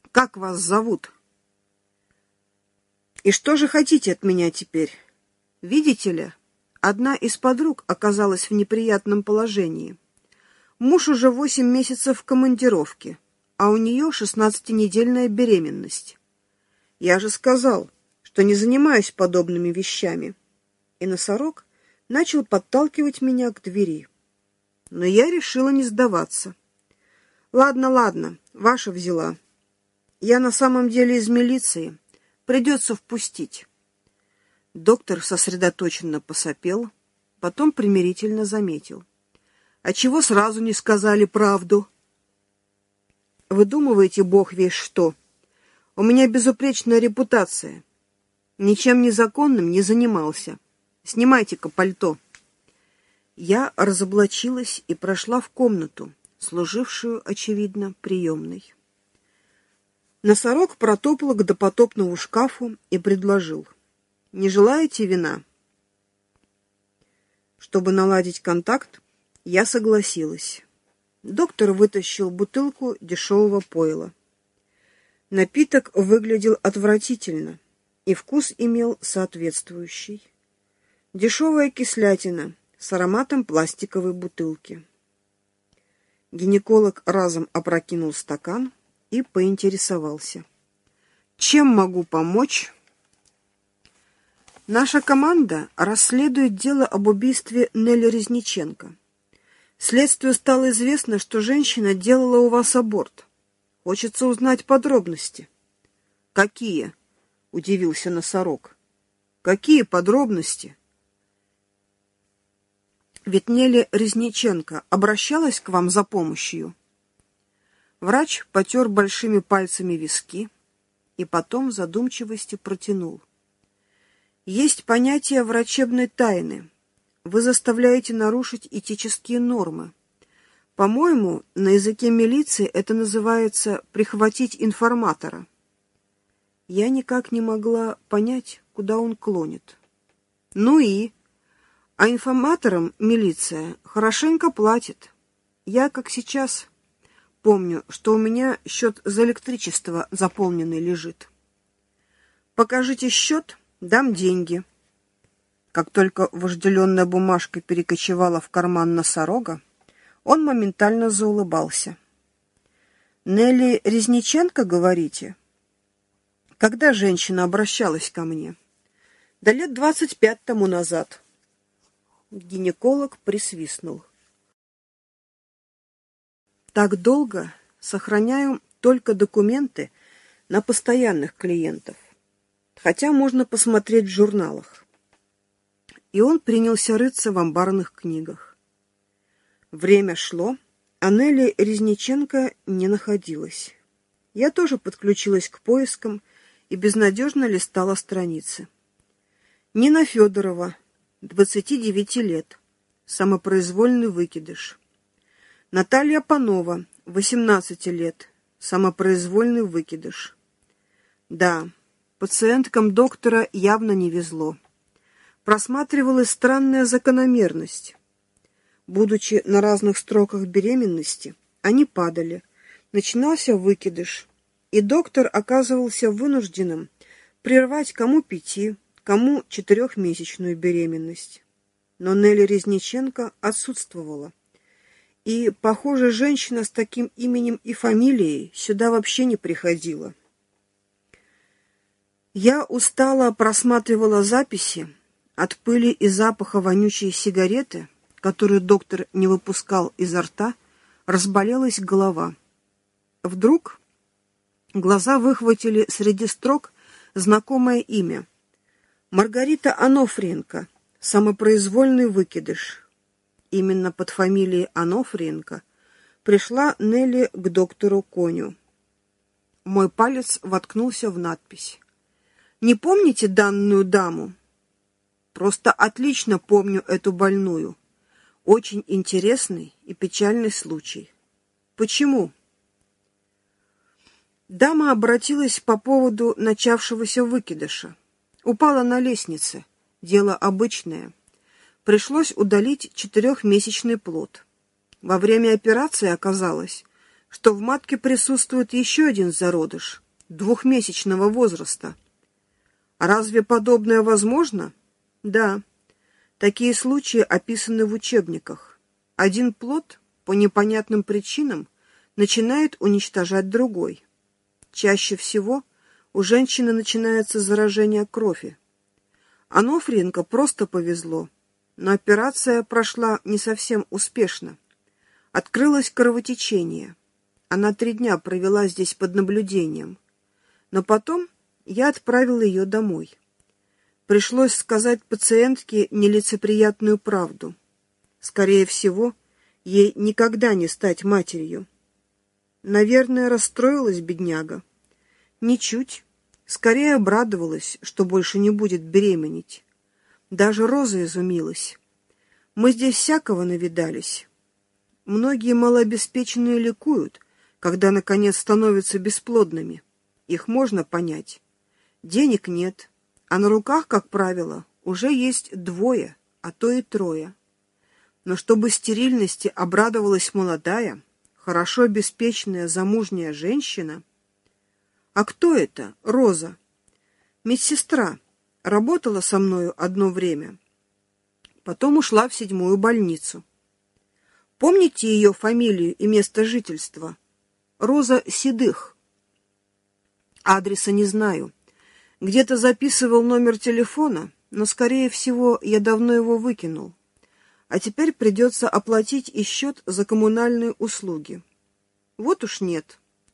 Как вас зовут? И что же хотите от меня теперь? Видите ли, одна из подруг оказалась в неприятном положении. Муж уже 8 месяцев в командировке, а у нее 16-недельная беременность. Я же сказал, что не занимаюсь подобными вещами. И носорог начал подталкивать меня к двери. Но я решила не сдаваться. Ладно, ваша взяла. Я на самом деле из милиции. Придется впустить. Доктор сосредоточенно посопел, потом примирительно заметил. А чего сразу не сказали правду? Выдумываете бог весть что. У меня безупречная репутация. Ничем незаконным не занимался. Снимайте-ка пальто. Я разоблачилась и прошла в комнату, служившую, очевидно, приемной. Носорог протопал к допотопному шкафу и предложил. «Не желаете вина?» Чтобы наладить контакт, я согласилась. Доктор вытащил бутылку дешевого пойла. Напиток выглядел отвратительно, и вкус имел соответствующий. Дешевая кислятина с ароматом пластиковой бутылки. Гинеколог разом опрокинул стакан и поинтересовался. «Чем могу помочь?» «Наша команда расследует дело об убийстве Нелли Резниченко. Следствию стало известно, что женщина делала у вас аборт. Хочется узнать подробности». «Какие?» — удивился носорог. «Какие подробности?» «Ведь Нелли Резниченко обращалась к вам за помощью?» Врач потер большими пальцами виски и потом в задумчивости протянул. «Есть понятие врачебной тайны. Вы заставляете нарушить этические нормы. По-моему, на языке милиции это называется «прихватить информатора». Я никак не могла понять, куда он клонит. Ну и? А информаторам милиция хорошенько платит. Я, как сейчас, помню, что у меня счет за электричество заполненный лежит. Покажите счет, дам деньги. Как только вожделенная бумажка перекочевала в карман носорога, он моментально заулыбался. «Нелли Резниченко, говорите? Когда женщина обращалась ко мне?» «Да лет 25 тому назад». Гинеколог присвистнул. «Так долго сохраняю только документы на постоянных клиентов, хотя можно посмотреть в журналах». И он принялся рыться в амбарных книгах. Время шло, а Нелли Резниченко не находилась. Я тоже подключилась к поискам и безнадежно листала страницы. Нина Федорова, 29 лет, самопроизвольный выкидыш. Наталья Панова, 18 лет, самопроизвольный выкидыш. Да, пациенткам доктора явно не везло. Просматривалась странная закономерность. Будучи на разных строках беременности, они падали, начинался выкидыш, и доктор оказывался вынужденным прервать кому 5, кому 4-месячную беременность. Но Нелли Резниченко отсутствовала. И, похоже, женщина с таким именем и фамилией сюда вообще не приходила. Я устало просматривала записи. От пыли и запаха вонючей сигареты, которую доктор не выпускал изо рта, разболелась голова. Вдруг глаза выхватили среди строк знакомое имя. Маргарита Анофриенко, самопроизвольный выкидыш. Именно под фамилией Анофриенко пришла Нелли к доктору Коню. Мой палец воткнулся в надпись. «Не помните данную даму?» «Просто отлично помню эту больную. Очень интересный и печальный случай». «Почему?» Дама обратилась по поводу начавшегося выкидыша. Упала на лестнице. Дело обычное. Пришлось удалить 4-месячный плод. Во время операции оказалось, что в матке присутствует еще один зародыш, 2-месячного возраста. А разве подобное возможно? Да. Такие случаи описаны в учебниках. Один плод по непонятным причинам начинает уничтожать другой. Чаще всего у женщины начинается заражение крови. Анофриенко просто повезло, но операция прошла не совсем успешно. Открылось кровотечение. Она 3 дня провела здесь под наблюдением. Но потом я отправил ее домой. Пришлось сказать пациентке нелицеприятную правду. Скорее всего, ей никогда не стать матерью. Наверное, расстроилась бедняга. Ничуть. Скорее обрадовалась, что больше не будет беременеть. Даже Роза изумилась. Мы здесь всякого навидались. Многие малообеспеченные ликуют, когда, наконец, становятся бесплодными. Их можно понять. Денег нет, а на руках, как правило, уже есть 2, а то и 3. Но чтобы стерильности обрадовалась молодая, хорошо обеспеченная замужняя женщина... А кто это? Роза. Медсестра. Работала со мною одно время. Потом ушла в 7-ю больницу. Помните ее фамилию и место жительства? Роза Седых. Адреса не знаю. Где-то записывал номер телефона, но, скорее всего, я давно его выкинул. А теперь придется оплатить и счет за коммунальные услуги. Вот уж нет.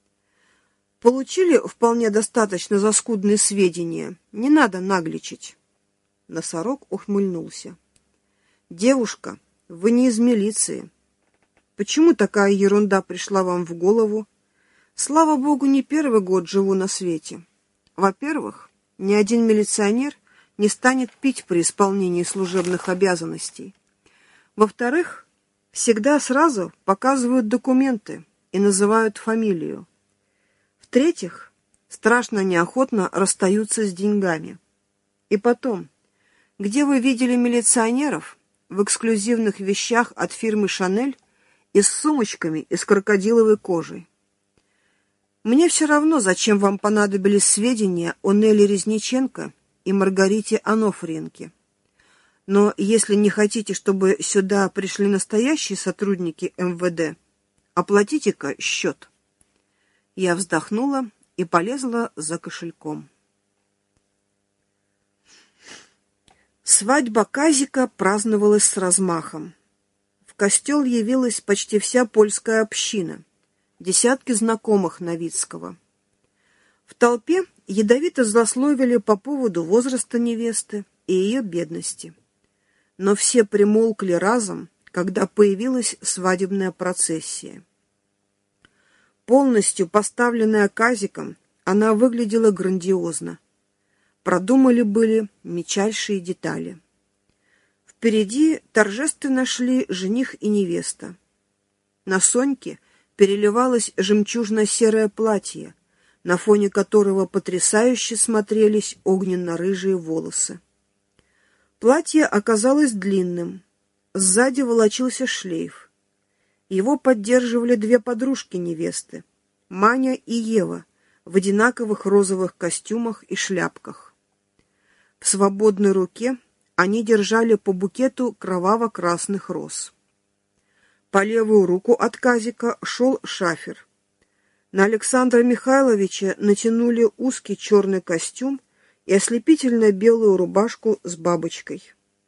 Получили вполне достаточно за скудные сведения. Не надо нагличить. Носорог ухмыльнулся. Девушка, вы не из милиции. Почему такая ерунда пришла вам в голову? Слава богу, не 1-й год живу на свете. Во-первых, ни один милиционер не станет пить при исполнении служебных обязанностей. Во-вторых, всегда сразу показывают документы и называют фамилию. В-третьих, страшно неохотно расстаются с деньгами. И потом, где вы видели милиционеров в эксклюзивных вещах от фирмы «Шанель» и с сумочками из крокодиловой кожи? Мне все равно, зачем вам понадобились сведения о Нелли Резниченко и Маргарите Анофриенке. Но если не хотите, чтобы сюда пришли настоящие сотрудники МВД, оплатите-ка счет. Я вздохнула и полезла за кошельком. Свадьба Казика праздновалась с размахом. В костел явилась почти вся польская община, десятки знакомых Новицкого. В толпе ядовито злословили по поводу возраста невесты и ее бедности. Но все примолкли разом, когда появилась свадебная процессия. Полностью поставленная Казиком, она выглядела грандиозно. Продумали были мельчайшие детали. Впереди торжественно шли жених и невеста. На Соньке переливалось жемчужно-серое платье, на фоне которого потрясающе смотрелись огненно-рыжие волосы. Платье оказалось длинным, сзади волочился шлейф. Его поддерживали 2 подружки невесты, Маня и Ева, в одинаковых розовых костюмах и шляпках. В свободной руке они держали по букету кроваво-красных роз. По левую руку от Казика шел шафер. На Александра Михайловича натянули узкий черный костюм и ослепительно-белую рубашку с бабочкой.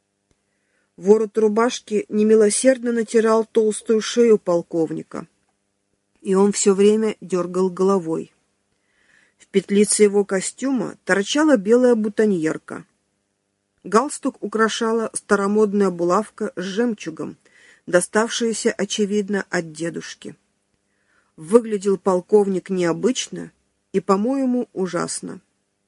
Ворот рубашки немилосердно натирал толстую шею полковника, и он все время дергал головой. В петлице его костюма торчала белая бутоньерка. Галстук украшала старомодная булавка с жемчугом, доставшаяся, очевидно, от дедушки. Выглядел полковник необычно и, по-моему, ужасно.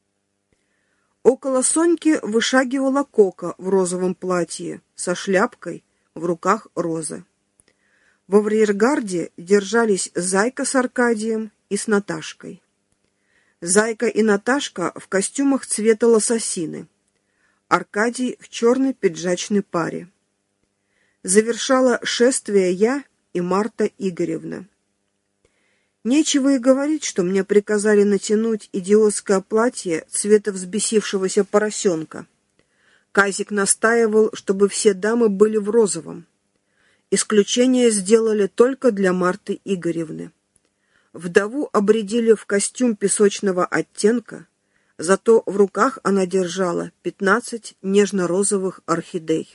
Около Соньки вышагивала Кока в розовом платье, со шляпкой, в руках розы. Во арьергарде держались Зайка с Аркадием и с Наташкой. Зайка и Наташка в костюмах цвета лососины, Аркадий в черной пиджачной паре. Завершала шествие я и Марта Игоревна. Нечего и говорить, что мне приказали натянуть идиотское платье цвета взбесившегося поросенка. Казик настаивал, чтобы все дамы были в розовом. Исключение сделали только для Марты Игоревны. Вдову обрядили в костюм песочного оттенка, зато в руках она держала 15 нежно-розовых орхидей.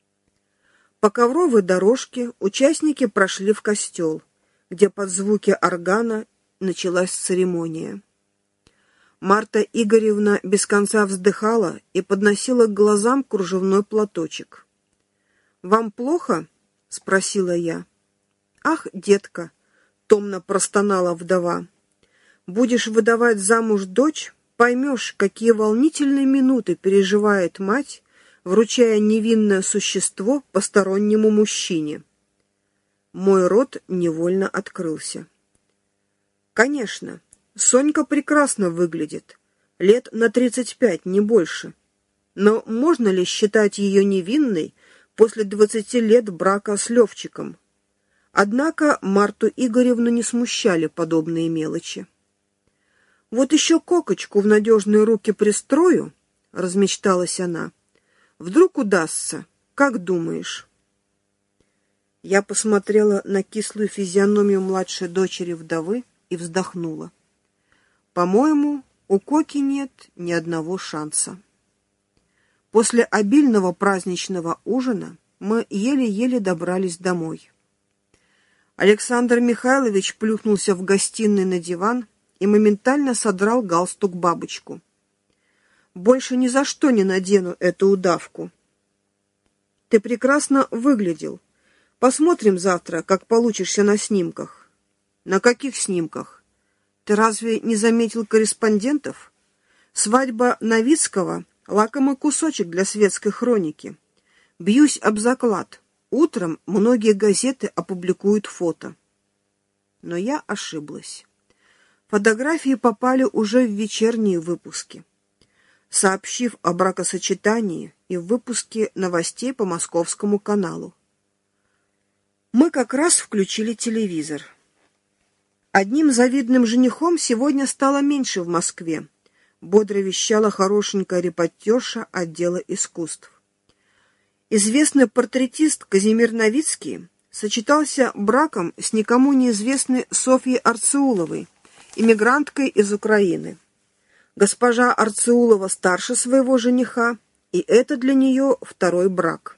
По ковровой дорожке участники прошли в костел, где под звуки органа началась церемония. Марта Игоревна без конца вздыхала и подносила к глазам кружевной платочек. «Вам плохо?» — спросила я. «Ах, детка!» — томно простонала вдова. «Будешь выдавать замуж дочь, поймешь, какие волнительные минуты переживает мать, вручая невинное существо постороннему мужчине». Мой рот невольно открылся. «Конечно, Сонька прекрасно выглядит, лет на 35, не больше. Но можно ли считать ее невинной после 20 лет брака с Левчиком?» Однако Марту Игоревну не смущали подобные мелочи. «Вот еще Кокочку в надежные руки пристрою», — размечталась она. «Вдруг удастся, как думаешь?» Я посмотрела на кислую физиономию младшей дочери вдовы и вздохнула. По-моему, у Коки нет ни одного шанса. После обильного праздничного ужина мы еле-еле добрались домой. Александр Михайлович плюхнулся в гостиной на диван и моментально содрал галстук-бабочку. «Больше ни за что не надену эту удавку». «Ты прекрасно выглядел. Посмотрим завтра, как получишься на снимках». «На каких снимках? Ты разве не заметил корреспондентов? Свадьба Новицкого — лакомый кусочек для светской хроники. Бьюсь об заклад. Утром многие газеты опубликуют фото». Но я ошиблась. Фотографии попали уже в вечерние выпуски, сообщив о бракосочетании и в выпуске новостей по Московскому каналу. Мы как раз включили телевизор. «Одним завидным женихом сегодня стало меньше в Москве», бодро вещала хорошенькая репортерша отдела искусств. Известный портретист Казимир Новицкий сочетался браком с никому неизвестной Софьей Арцеуловой, иммигранткой из Украины. Госпожа Арцеулова старше своего жениха, и это для нее второй брак.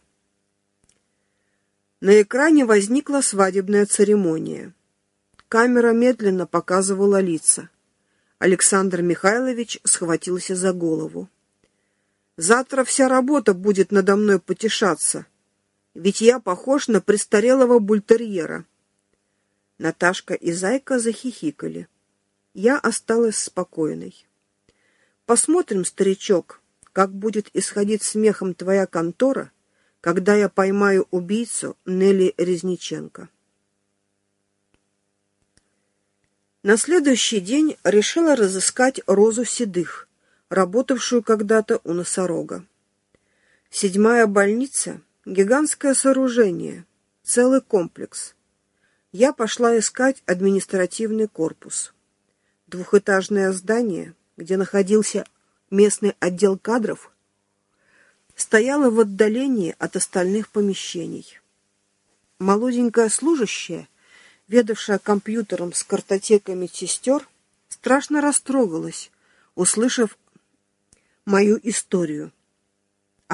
На экране возникла свадебная церемония. Камера медленно показывала лица. Александр Михайлович схватился за голову. «Завтра вся работа будет надо мной потешаться, ведь я похож на престарелого бультерьера». Наташка и Зайка захихикали. Я осталась спокойной. «Посмотрим, старичок, как будет исходить смехом твоя контора, когда я поймаю убийцу Нелли Резниченко». На следующий день решила разыскать Розу Седых, работавшую когда-то у носорога. 7-я больница — гигантское сооружение, целый комплекс. Я пошла искать административный корпус. Двухэтажное здание, где находился местный отдел кадров, стояло в отдалении от остальных помещений. Молоденькая служащая, ведавшая компьютером с картотеками сестер, страшно растрогалась, услышав мою историю.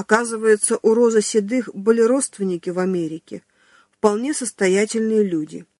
Оказывается, у Розы Седых были родственники в Америке, вполне состоятельные люди,